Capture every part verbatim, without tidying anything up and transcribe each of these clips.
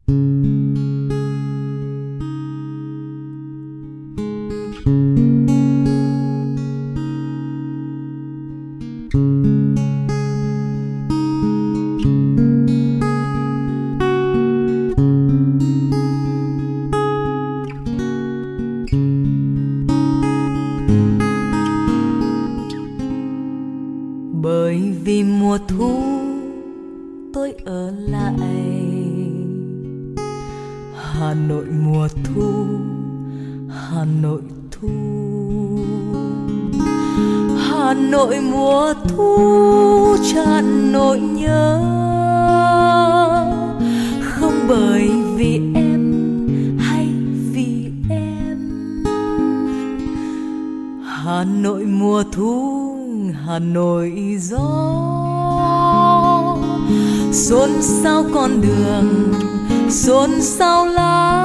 Bởi vì mùa thu tôi ở lại Hà Nội mùa thu, Hà Nội thu, Hà Nội mùa thu tràn nỗi nhớ. Không bởi vì em hay vì em. Hà Nội mùa thu, Hà Nội gió, xôn xao con đường, xôn xao lá,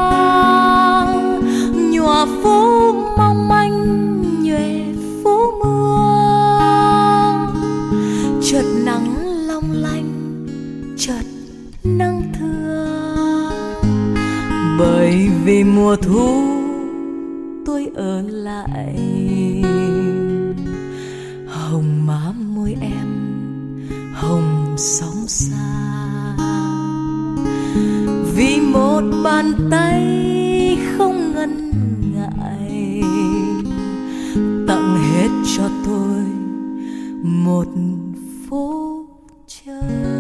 nhòa phố mong manh nhòe phố mưa. Chợt nắng long lanh, chợt nắng thưa. Bởi vì mùa thu tôi ở lại, hồng má môi em, hồng sóng xa. Vì một bàn tay không ngần ngại tặng hết cho tôi một phố chơi.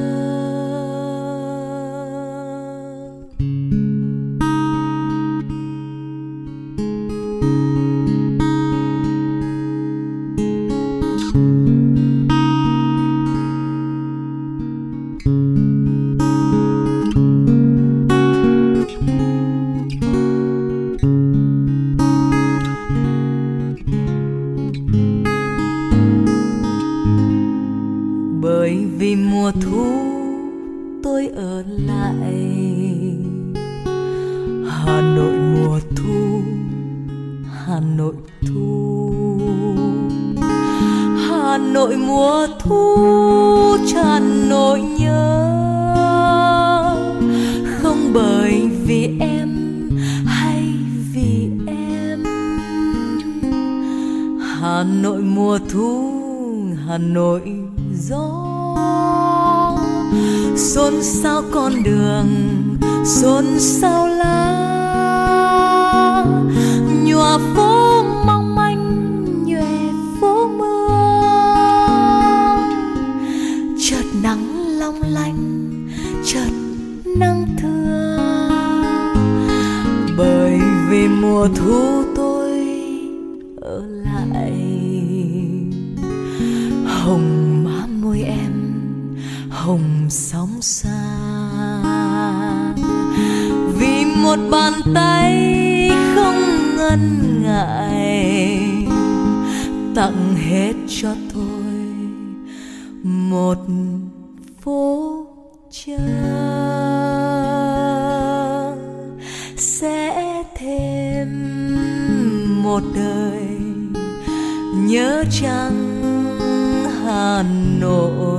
Bởi vì mùa thu tôi ở lại, Hà Nội mùa thu, Hà Nội thu, Hà Nội mùa thu tràn nỗi nhớ. Không bởi vì em hay vì em. Hà Nội mùa thu, Hà Nội gió, xôn xao con đường, xôn xao lá, nhòa phố mong manh nhòe phố mưa. Chợt nắng long lanh, chợt nắng thưa. Bởi vì mùa thu tôi ở lại, hồng má môi em, hồng sóng xa. Vì một bàn tay không ngần ngại tặng hết cho tôi một phố chơi. Sẽ thêm một đời nhớ chăng Hà Nội.